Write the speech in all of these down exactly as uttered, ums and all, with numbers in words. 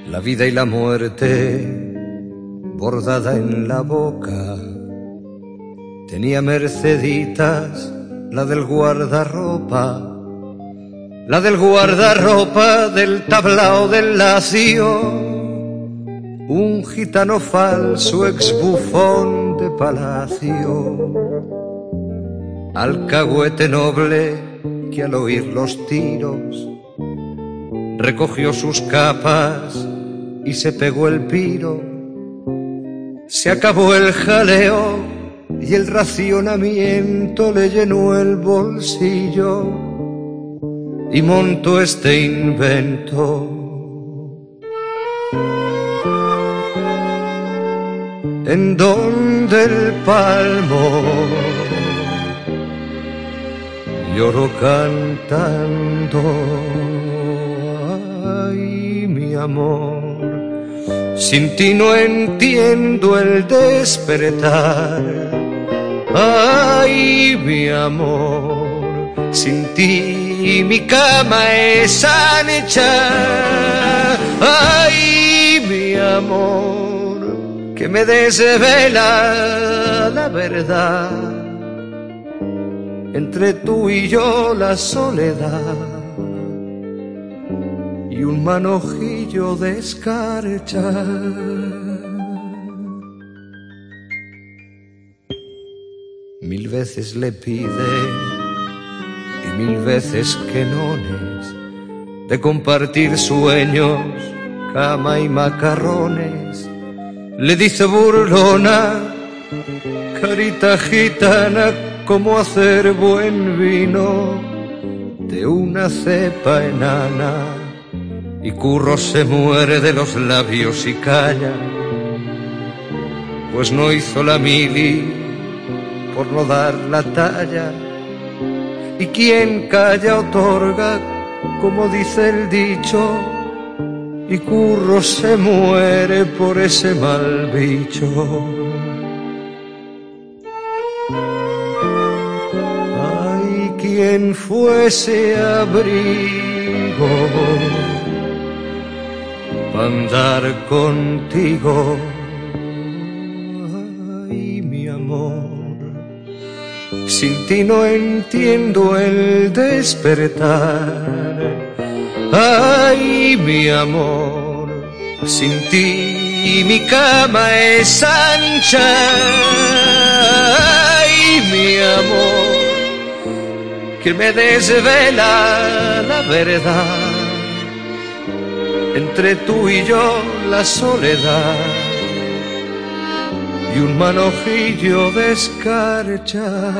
la vida y la muerte bordada en la boca. Tenía Merceditas, la del guardarropa, la del guardarropa del tablao del Lacio, un gitano falso exbufón de palacio, alcahuete noble que al oír los tiros recogió sus capas y se pegó el piro. Se acabó el jaleo y el racionamiento le llenó el bolsillo y montó este invento. En donde el palmo lloró cantando, ay mi amor, sin ti no entiendo el despertar, ay mi amor, sin ti mi cama es ancha, ay mi amor, que me desvela la verdad, entre tú y yo la soledad y un manojillo de escarcha. Mil veces le pide y mil veces que nones de compartir sueños, cama y macarrones. Le dice burlona, carita gitana, cómo hacer buen vino de una cepa enana. Y Curro se muere de los labios y calla, pues no hizo la mili por no dar la talla. Y quien calla otorga, como dice el dicho, y Curro se muere por ese mal bicho. Ay, quien fuese abrigo pa' andar contigo, ay mi amor, sin ti no entiendo el despertar, ay mi amor, sin ti mi cama es ancha, ay mi amor, que me desvela la verdad, entre tú y yo la soledad y un manojillo de escarcha.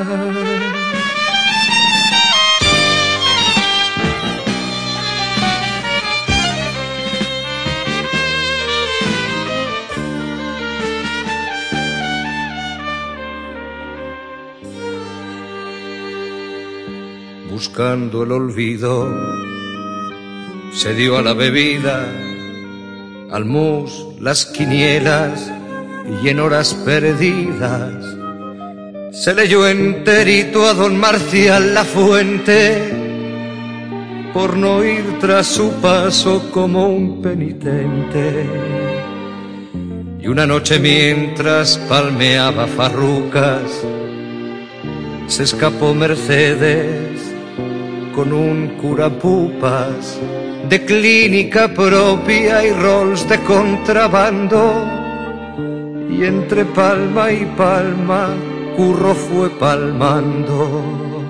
Buscando el olvido, se dio a la bebida, al mus, las quinielas, y en horas perdidas se leyó enterito a don Marcial Lafuente, por no ir tras su paso como un penitente. Y una noche mientras palmeaba farrucas, se escapó Mercedes con un curapupas de clínica propia y rolls de contrabando, y entre palma y palma Curro fue palmando.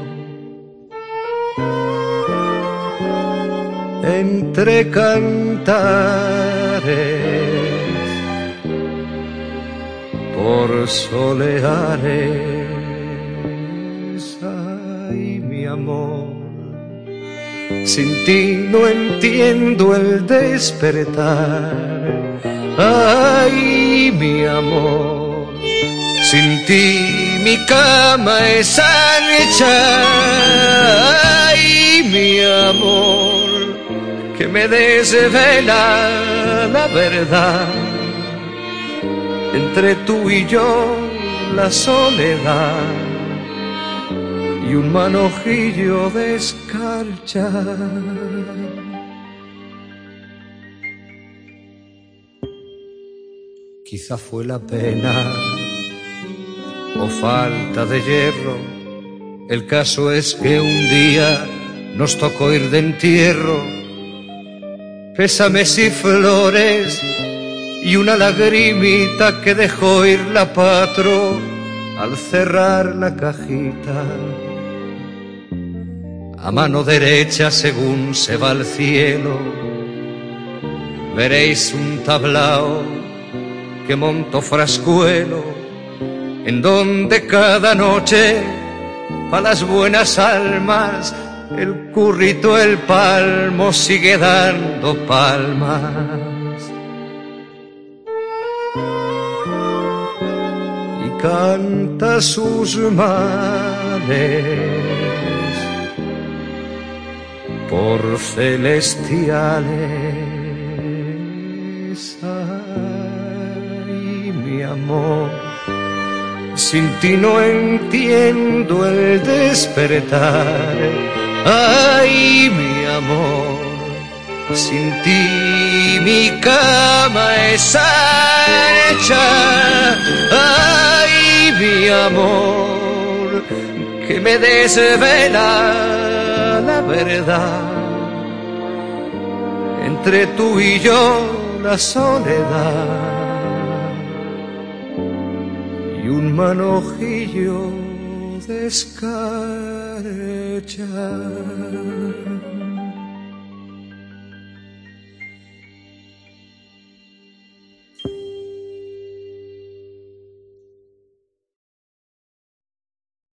Entre cantares por soleares, ay mi amor, sin ti no entiendo el despertar, ay mi amor, sin ti mi cama es ancha, ay mi amor, que me desvela la verdad, entre tú y yo la soledad y un manojillo de escarcha. quizá fue la pena o falta de hierro. El caso es que un día nos tocó ir de entierro, pésames y flores y una lagrimita que dejó ir la patro al cerrar la cajita. A mano derecha, según se va al cielo, veréis un tablao que montó Frascuelo, en donde cada noche pa' las buenas almas el currito, el palmo sigue dando palmas. Y canta sus males por celestiales. Ay, mi amor, sin ti no entiendo el despertar. Ay, mi amor, sin ti mi cama es hecha. Ay, mi amor, que me desvela la verdad. Entre tú y yo la soledad y un manojillo de escarcha.